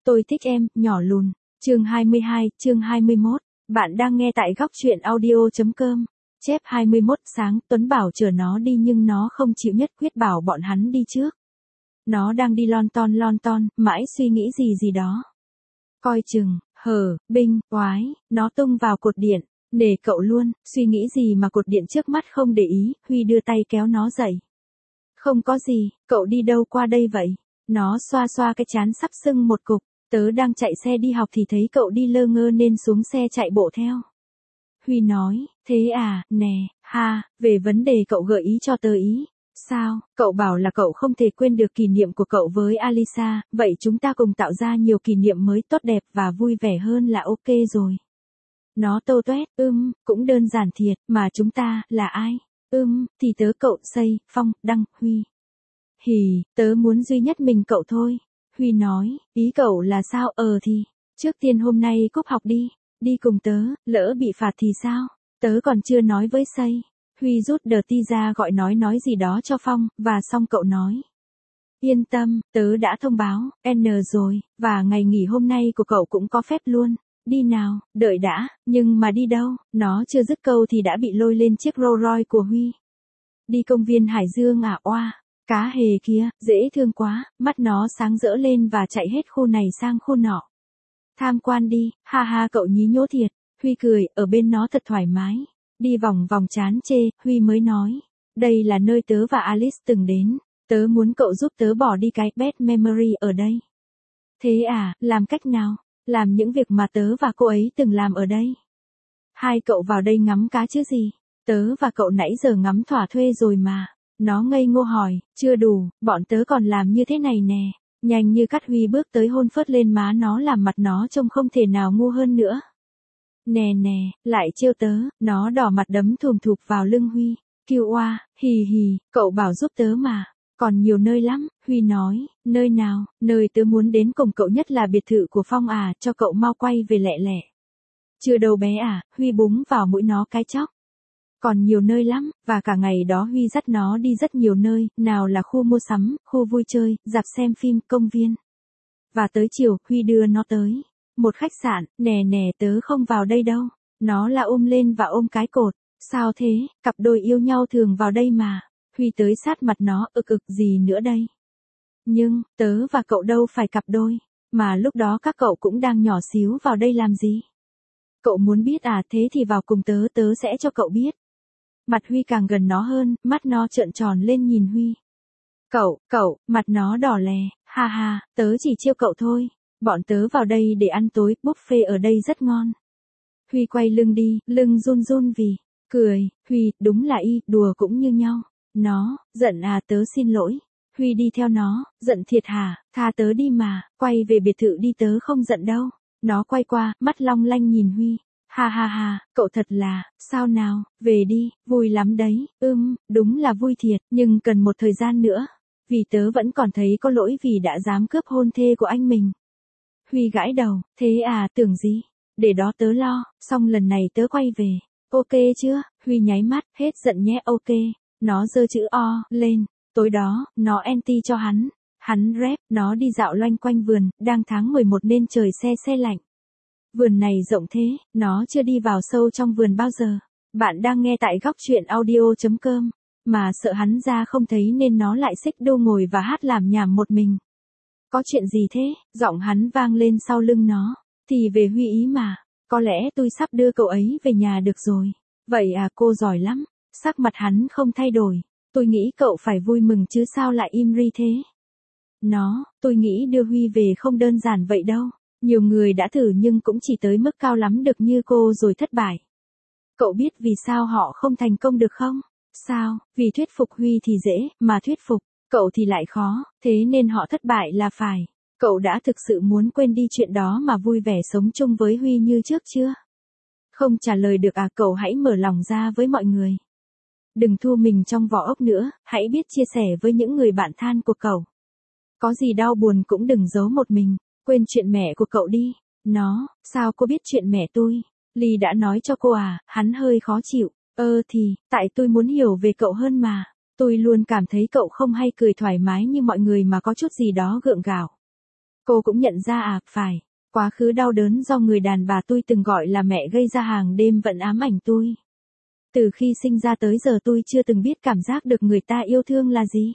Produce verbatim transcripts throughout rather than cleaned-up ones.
Tôi thích em, nhỏ lùn. Chương hai mươi hai, chương hai mươi mốt. Bạn đang nghe tại góc truyện audio chấm com. Chép hai mươi mốt sáng, Tuấn bảo chờ nó đi nhưng nó không chịu nhất quyết bảo bọn hắn đi trước. Nó đang đi lon ton lon ton, mãi suy nghĩ gì gì đó. Coi chừng, hờ, binh, oái, nó tung vào cột điện. Nể cậu luôn, suy nghĩ gì mà cột điện trước mắt không để ý, Huy đưa tay kéo nó dậy. Không có gì, cậu đi đâu qua đây vậy? Nó xoa xoa cái trán sắp sưng một cục, tớ đang chạy xe đi học thì thấy cậu đi lơ ngơ nên xuống xe chạy bộ theo. Huy nói, thế à, nè, ha, về vấn đề cậu gợi ý cho tớ ý. Sao, cậu bảo là cậu không thể quên được kỷ niệm của cậu với Alisa, vậy chúng ta cùng tạo ra nhiều kỷ niệm mới tốt đẹp và vui vẻ hơn là ok rồi. Nó tô toét, ưm, cũng đơn giản thiệt, mà chúng ta, là ai? Ưm, thì tớ cậu Xây, Phong, Đăng, Huy. Hì, tớ muốn duy nhất mình cậu thôi. Huy nói, ý cậu là sao? Ờ thì, trước tiên hôm nay cúp học đi, đi cùng tớ, lỡ bị phạt thì sao? Tớ còn chưa nói với Xây. Huy rút đờ ti ra gọi nói nói gì đó cho Phong, và xong cậu nói. Yên tâm, tớ đã thông báo, N rồi, và ngày nghỉ hôm nay của cậu cũng có phép luôn. Đi nào, đợi đã, nhưng mà đi đâu? Nó chưa dứt câu thì đã bị lôi lên chiếc Rolls Royce của Huy. Đi công viên Hải Dương à? Oa, cá hề kia, dễ thương quá, mắt nó sáng rỡ lên và chạy hết khu này sang khu nọ. Tham quan đi, ha ha, cậu nhí nhố thiệt. Huy cười, ở bên nó thật thoải mái. Đi vòng vòng chán chê, Huy mới nói. Đây là nơi tớ và Alice từng đến. Tớ muốn cậu giúp tớ bỏ đi cái bad memory ở đây. Thế à, làm cách nào? Làm những việc mà tớ và cô ấy từng làm ở đây. Hai cậu vào đây ngắm cá chứ gì? Tớ và cậu nãy giờ ngắm thỏa thuê rồi mà. Nó ngây ngô hỏi, chưa đủ, bọn tớ còn làm như thế này nè. Nhanh như cắt, Huy bước tới hôn phớt lên má nó làm mặt nó trông không thể nào ngu hơn nữa. Nè nè, lại trêu tớ, nó đỏ mặt đấm thùm thụp vào lưng Huy. Kêu oa, hì hì, cậu bảo giúp tớ mà. Còn nhiều nơi lắm, Huy nói, nơi nào, nơi tớ muốn đến cùng cậu nhất là biệt thự của Phong à, cho cậu mau quay về lẹ lẹ. Chưa đâu bé à, Huy búng vào mũi nó cái chóc. Còn nhiều nơi lắm, và cả ngày đó Huy dắt nó đi rất nhiều nơi, nào là khu mua sắm, khu vui chơi, rạp xem phim, công viên. Và tới chiều, Huy đưa nó tới một khách sạn, nè nè tớ không vào đây đâu. Nó là ôm lên và ôm cái cột. Sao thế, cặp đôi yêu nhau thường vào đây mà. Huy tới sát mặt nó, ực ực gì nữa đây. Nhưng, tớ và cậu đâu phải cặp đôi, mà lúc đó các cậu cũng đang nhỏ xíu vào đây làm gì. Cậu muốn biết à? Thế thì vào cùng tớ, tớ sẽ cho cậu biết. Mặt Huy càng gần nó hơn, mắt nó trợn tròn lên nhìn Huy. Cậu, cậu, mặt nó đỏ lè, ha ha, tớ chỉ trêu cậu thôi. Bọn tớ vào đây để ăn tối, buffet ở đây rất ngon. Huy quay lưng đi, lưng run run vì cười. Huy, đúng là y, đùa cũng như nhau. Nó, giận à? Tớ xin lỗi. Huy đi theo nó, giận thiệt hả? Tha tớ đi mà, quay về biệt thự đi, tớ không giận đâu. Nó quay qua, mắt long lanh nhìn Huy. Ha ha ha, cậu thật là, sao nào, về đi, vui lắm đấy. Ưm, đúng là vui thiệt, nhưng cần một thời gian nữa. Vì tớ vẫn còn thấy có lỗi vì đã dám cướp hôn thê của anh mình. Huy gãi đầu, thế à, tưởng gì? Để đó tớ lo, xong lần này tớ quay về. Ok chưa? Huy nháy mắt, hết giận nhé, ok. Nó giơ chữ O lên. Tối đó, nó anti cho hắn. Hắn rep, nó đi dạo loanh quanh vườn, đang tháng mười một nên trời se se lạnh. Vườn này rộng thế, nó chưa đi vào sâu trong vườn bao giờ. Bạn đang nghe tại góc truyện audio chấm com. Mà sợ hắn ra không thấy nên nó lại xích đu ngồi và hát làm nhảm một mình. Có chuyện gì thế? Giọng hắn vang lên sau lưng nó. Thì về Huy ý mà. Có lẽ tôi sắp đưa cậu ấy về nhà được rồi. Vậy à, cô giỏi lắm. Sắc mặt hắn không thay đổi. Tôi nghĩ cậu phải vui mừng chứ sao lại im ri thế. Nó, tôi nghĩ đưa Huy về không đơn giản vậy đâu. Nhiều người đã thử nhưng cũng chỉ tới mức cao lắm được như cô rồi thất bại. Cậu biết vì sao họ không thành công được không? Sao? Vì thuyết phục Huy thì dễ, mà thuyết phục cậu thì lại khó, thế nên họ thất bại là phải. Cậu đã thực sự muốn quên đi chuyện đó mà vui vẻ sống chung với Huy như trước chưa? Không trả lời được à? Cậu hãy mở lòng ra với mọi người. Đừng thu mình trong vỏ ốc nữa, hãy biết chia sẻ với những người bạn thân của cậu. Có gì đau buồn cũng đừng giấu một mình, quên chuyện mẹ của cậu đi. Nó, sao cô biết chuyện mẹ tôi? Ly đã nói cho cô à? Hắn hơi khó chịu. Ơ thì, tại tôi muốn hiểu về cậu hơn mà. Tôi luôn cảm thấy cậu không hay cười thoải mái như mọi người mà có chút gì đó gượng gạo. Cô cũng nhận ra à, phải. Quá khứ đau đớn do người đàn bà tôi từng gọi là mẹ gây ra hàng đêm vẫn ám ảnh tôi. Từ khi sinh ra tới giờ tôi chưa từng biết cảm giác được người ta yêu thương là gì.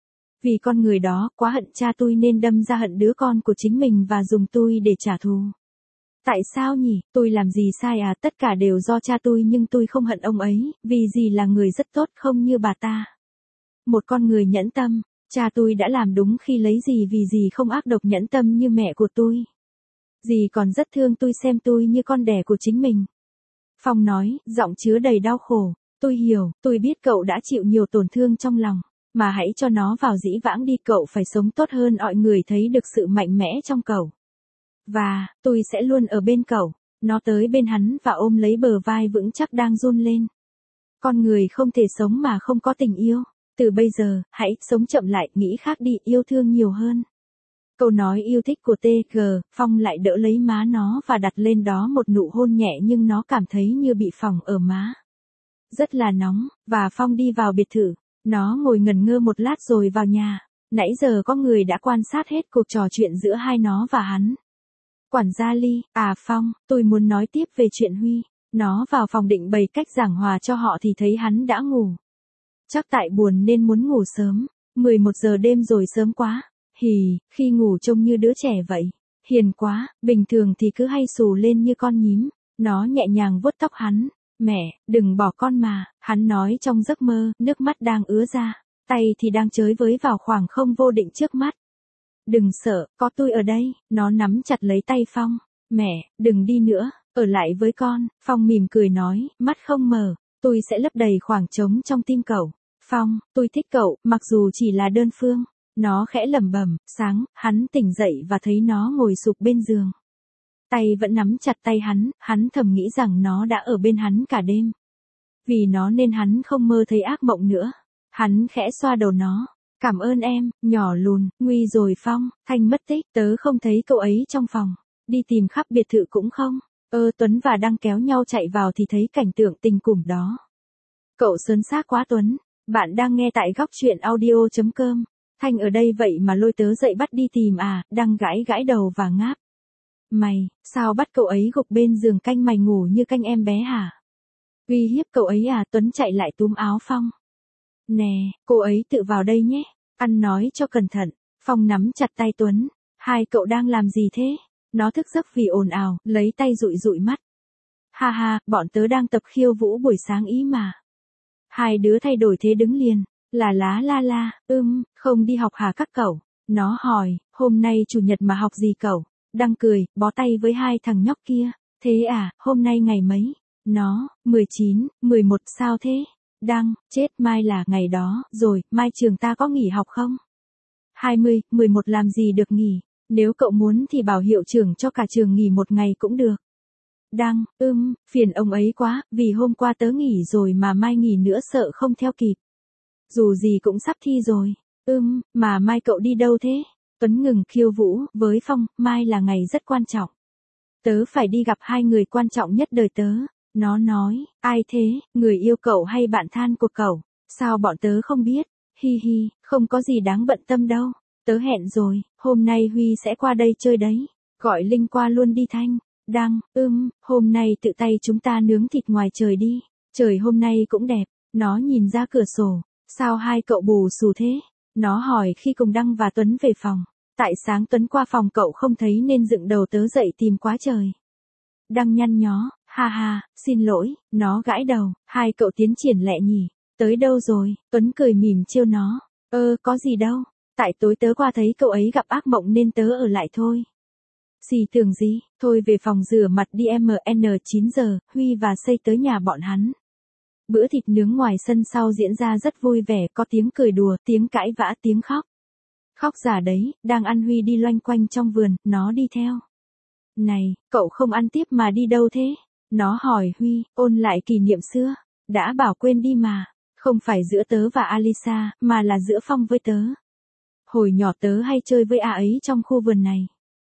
Vì con người đó quá hận cha tôi nên đâm ra hận đứa con của chính mình và dùng tôi để trả thù. Tại sao nhỉ, tôi làm gì sai à, tất cả đều do cha tôi nhưng tôi không hận ông ấy, vì dì là người rất tốt không như bà ta. Một con người nhẫn tâm, cha tôi đã làm đúng khi lấy dì vì dì không ác độc nhẫn tâm như mẹ của tôi. Dì còn rất thương tôi xem tôi như con đẻ của chính mình. Phong nói, giọng chứa đầy đau khổ, tôi hiểu, tôi biết cậu đã chịu nhiều tổn thương trong lòng, mà hãy cho nó vào dĩ vãng đi, cậu phải sống tốt hơn, mọi người thấy được sự mạnh mẽ trong cậu. Và, tôi sẽ luôn ở bên cậu. Nó tới bên hắn và ôm lấy bờ vai vững chắc đang run lên. Con người không thể sống mà không có tình yêu. Từ bây giờ, hãy sống chậm lại, nghĩ khác đi, yêu thương nhiều hơn. Câu nói yêu thích của tê giê, Phong lại đỡ lấy má nó và đặt lên đó một nụ hôn nhẹ nhưng nó cảm thấy như bị phỏng ở má. Rất là nóng, và Phong đi vào biệt thự. Nó ngồi ngẩn ngơ một lát rồi vào nhà. Nãy giờ có người đã quan sát hết cuộc trò chuyện giữa hai nó và hắn. Quản gia Ly, à Phong, tôi muốn nói tiếp về chuyện Huy. Nó vào phòng định bày cách giảng hòa cho họ thì thấy hắn đã ngủ. Chắc tại buồn nên muốn ngủ sớm. mười một giờ đêm rồi, sớm quá. Hì, khi ngủ trông như đứa trẻ vậy. Hiền quá, bình thường thì cứ hay xù lên như con nhím. Nó nhẹ nhàng vuốt tóc hắn. Mẹ, đừng bỏ con mà, hắn nói trong giấc mơ, nước mắt đang ứa ra. Tay thì đang chới với vào khoảng không vô định trước mắt. Đừng sợ, có tôi ở đây, nó nắm chặt lấy tay Phong. Mẹ, đừng đi nữa, ở lại với con. Phong mỉm cười nói, mắt không mờ, tôi sẽ lấp đầy khoảng trống trong tim cậu. Phong, tôi thích cậu, mặc dù chỉ là đơn phương. Nó khẽ lẩm bẩm. Sáng, hắn tỉnh dậy và thấy nó ngồi sụp bên giường. Tay vẫn nắm chặt tay hắn, hắn thầm nghĩ rằng nó đã ở bên hắn cả đêm. Vì nó nên hắn không mơ thấy ác mộng nữa. Hắn khẽ xoa đầu nó. Cảm ơn em, nhỏ lùn, nguy rồi Phong, Thanh mất tích, tớ không thấy cậu ấy trong phòng. Đi tìm khắp biệt thự cũng không. Ơ Tuấn và Đăng kéo nhau chạy vào thì thấy cảnh tượng tình củng đó. Cậu sớn xác quá Tuấn. Bạn đang nghe tại góc truyện audio chấm com. Thanh ở đây vậy mà lôi tớ dậy bắt đi tìm à, Đăng gãi gãi đầu và ngáp. Mày, sao bắt cậu ấy gục bên giường canh mày ngủ như canh em bé hả? Uy hiếp cậu ấy à? Tuấn chạy lại túm áo Phong. Nè, cô ấy tự vào đây nhé. Ăn nói cho cẩn thận. Phong nắm chặt tay Tuấn. Hai cậu đang làm gì thế? Nó thức giấc vì ồn ào, lấy tay dụi dụi mắt. Ha ha, bọn tớ đang tập khiêu vũ buổi sáng ý mà. Hai đứa thay đổi thế đứng liền. Là lá la la, ưm, không đi học hả các cậu? Nó hỏi, hôm nay chủ nhật mà học gì cậu? Đăng cười, bó tay với hai thằng nhóc kia. Thế à, hôm nay ngày mấy? Nó, mười chín, mười một, sao thế? Đăng, chết, mai là ngày đó, rồi, mai trường ta có nghỉ học không? hai mươi, mười một làm gì được nghỉ, nếu cậu muốn thì bảo hiệu trưởng cho cả trường nghỉ một ngày cũng được. Đăng, ưm, phiền ông ấy quá, vì hôm qua tớ nghỉ rồi mà mai nghỉ nữa sợ không theo kịp. Dù gì cũng sắp thi rồi. Ưm, mà mai cậu đi đâu thế? Tuấn ngừng khiêu vũ, với Phong, mai là ngày rất quan trọng. Tớ phải đi gặp hai người quan trọng nhất đời tớ. Nó nói, ai thế, người yêu cậu hay bạn than của cậu? Sao bọn tớ không biết? Hi hi, không có gì đáng bận tâm đâu. Tớ hẹn rồi, hôm nay Huy sẽ qua đây chơi đấy. Gọi Linh qua luôn đi Thanh. Đăng, ưm, hôm nay tự tay chúng ta nướng thịt ngoài trời đi. Trời hôm nay cũng đẹp. Nó nhìn ra cửa sổ. Sao hai cậu bù xù thế? Nó hỏi khi cùng Đăng và Tuấn về phòng. Tại sáng Tuấn qua phòng cậu không thấy nên dựng đầu tớ dậy tìm quá trời. Đăng nhăn nhó, ha ha, xin lỗi, nó gãi đầu, hai cậu tiến triển lẹ nhỉ, tới đâu rồi? Tuấn cười mỉm trêu nó, ơ có gì đâu, tại tối tớ qua thấy cậu ấy gặp ác mộng nên tớ ở lại thôi. Xì tưởng gì, thôi về phòng rửa mặt đi em en chín giờ, Huy và Xây tới nhà bọn hắn. Bữa thịt nướng ngoài sân sau diễn ra rất vui vẻ, có tiếng cười đùa, tiếng cãi vã, tiếng khóc. Khóc giả đấy, đang ăn Huy đi loanh quanh trong vườn, nó đi theo. Này, cậu không ăn tiếp mà đi đâu thế? Nó hỏi Huy, ôn lại kỷ niệm xưa. Đã bảo quên đi mà. Không phải giữa tớ và Alisa, mà là giữa Phong với tớ. Hồi nhỏ tớ hay chơi với a ấy trong khu vườn này.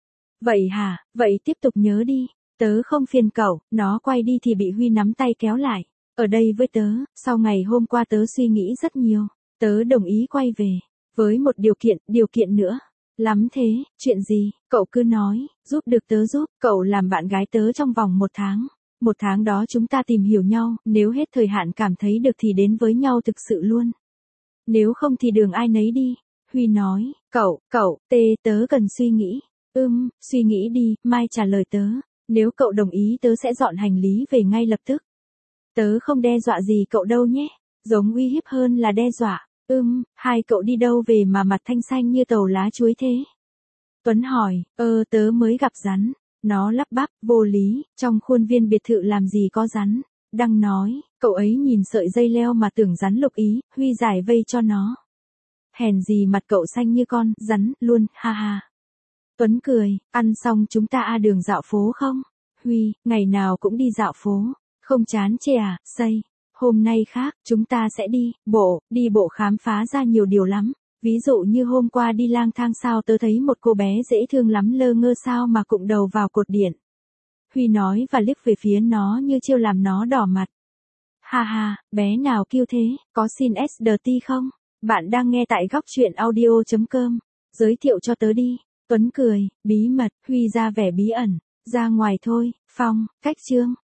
Vậy hả, vậy tiếp tục nhớ đi. Tớ không phiền cậu, nó quay đi thì bị Huy nắm tay kéo lại. Ở đây với tớ, sau ngày hôm qua tớ suy nghĩ rất nhiều. Tớ đồng ý quay về. Với một điều kiện, điều kiện nữa. Lắm thế, chuyện gì, cậu cứ nói, giúp được tớ giúp, cậu làm bạn gái tớ trong vòng một tháng. Một tháng đó chúng ta tìm hiểu nhau, nếu hết thời hạn cảm thấy được thì đến với nhau thực sự luôn. Nếu không thì đường ai nấy đi. Huy nói, cậu, cậu, tê, tớ cần suy nghĩ. Ừm, suy nghĩ đi, mai trả lời tớ. Nếu cậu đồng ý tớ sẽ dọn hành lý về ngay lập tức. Tớ không đe dọa gì cậu đâu nhé. Giống uy hiếp hơn là đe dọa. Ừm, hai cậu đi đâu về mà mặt thanh xanh như tàu lá chuối thế? Tuấn hỏi, ơ tớ mới gặp rắn. Nó lắp bắp, vô lý, trong khuôn viên biệt thự làm gì có rắn. Đăng nói, cậu ấy nhìn sợi dây leo mà tưởng rắn lục ý, Huy giải vây cho nó. Hèn gì mặt cậu xanh như con, rắn, luôn, ha ha. Tuấn cười, ăn xong chúng ta a đường dạo phố không? Huy, ngày nào cũng đi dạo phố. Không chán chê à, xây. Hôm nay khác, chúng ta sẽ đi, bộ, đi bộ khám phá ra nhiều điều lắm. Ví dụ như hôm qua đi lang thang sao tớ thấy một cô bé dễ thương lắm lơ ngơ sao mà cụng đầu vào cột điện. Huy nói và liếc về phía nó như chiêu làm nó đỏ mặt. Ha ha, bé nào kêu thế, có xin ét đê tê không? Bạn đang nghe tại góc truyện audio chấm com. Giới thiệu cho tớ đi. Tuấn cười, bí mật, Huy ra vẻ bí ẩn. Ra ngoài thôi, Phong, cách Trương.